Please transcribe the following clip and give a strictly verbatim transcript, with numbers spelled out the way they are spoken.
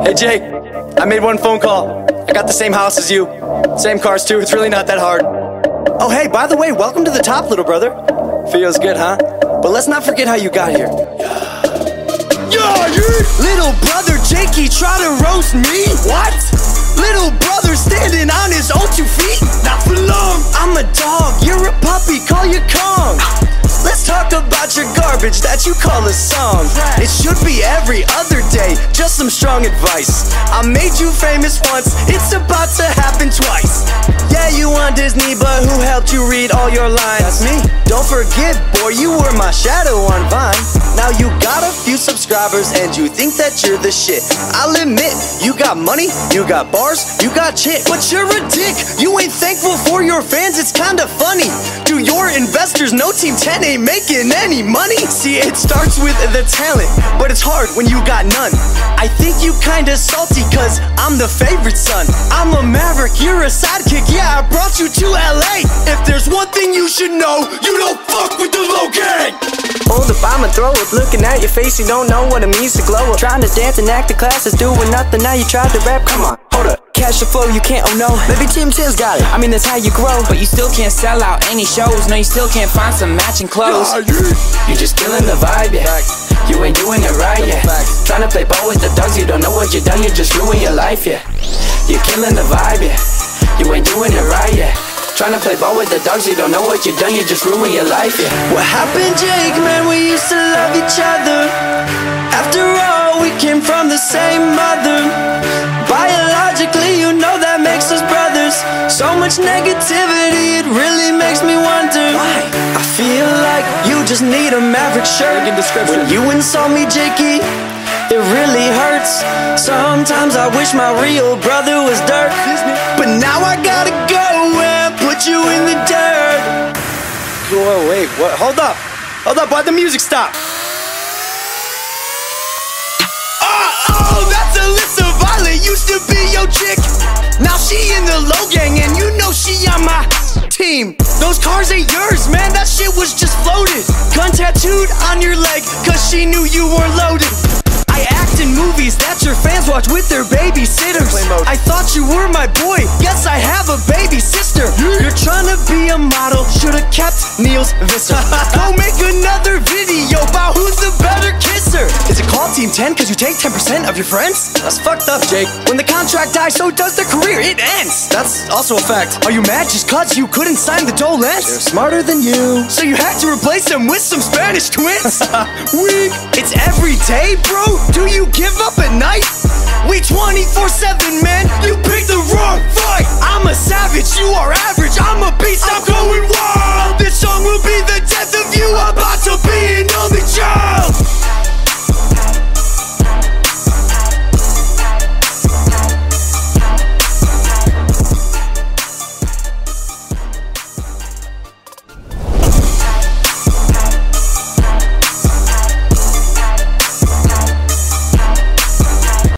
Hey Jake, I made one phone call. I got the same house as you. Same cars too, it's really not that hard. Oh hey, by the way, welcome to the top, little brother. Feels good, huh? But let's not forget how you got here. Yeah, yeah. Little brother Jakey try to roast me? What? Little brother standing on his own two feet? Not for long. I'm a dog, you're a puppy, call you Kong. Let's talk about your garbage that you call a song. It should be every other day, just some strong advice. I made you famous once, it's about to happen twice. Yeah, you on Disney, but who helped you read all your lines? That's me. Don't forget, boy, you were my shadow on Vine. Now you got a few subscribers and you think that you're the shit. I'll admit, you got money, you got bars, you got chick. But you're a dick, you ain't thankful for your fans, it's kinda funny. Do your investors know Team ten ain't making any money? See, it starts with the talent, but it's hard when you got none. I think you kinda salty cause I'm the favorite son. I'm a maverick, you're a sidekick, yeah, I brought you to L A. If there's one thing you should know, you don't fuck with the low gang. Hold up, I'ma throw up. Looking at your face, you don't know what it means to glow up. Trying to dance and act the classes, doing nothing, now you tried to rap, come on, hold up. Catch the flow, you can't, oh no. Maybe Team ten's got it, I mean that's how you grow. But you still can't sell out any shows. No, you still can't find some matching clothes. You just killing the vibe, yeah. You ain't doing it right, yeah. Trying to play ball with the dogs, you don't know what you done, you just ruin your life, yeah. You're killing the vibe, yeah. You ain't doing it right, yeah. Trying to play ball with the dogs, you don't know what you done, you just ruin your life, yeah. What happened, Jake, man, we used to love each other. After all, we came from the same mother. Biologically, you know that makes us brothers. So much negativity, it really makes me wonder why. I feel like you just need a Maverick shirt. When you insult me, Jakey, it really hurts. Sometimes I wish my real brother was Dirk, but now I gotta go and put you in the dirt. Whoa, wait, what? Hold up, hold up, why'd the music stop? Oh, that's Alyssa Violet, used to be your chick. Now she in the low gang and you know she on my team. Those cars ain't yours, man, that shit was just floated. Gun tattooed on your leg, cause she knew you weren't loaded. I act in movies that your fans watch with their babysitters. I thought you were my boy, yes I have a baby sister. You're trying to be a model, should've kept Niels Visser. Go make another video about who's the better kisser. Is it called Team ten cause you take ten percent of your friends? That's fucked up, Jake. When the contract dies, so does the career, it ends. That's also a fact. Are you mad just cause you couldn't sign the Dolans? They're smarter than you, so you had to replace them with some Spanish twins? Weak. It's every day, bro? Do you give up at night? We twenty-four seven, man, you picked the wrong fight. I'm a savage, you are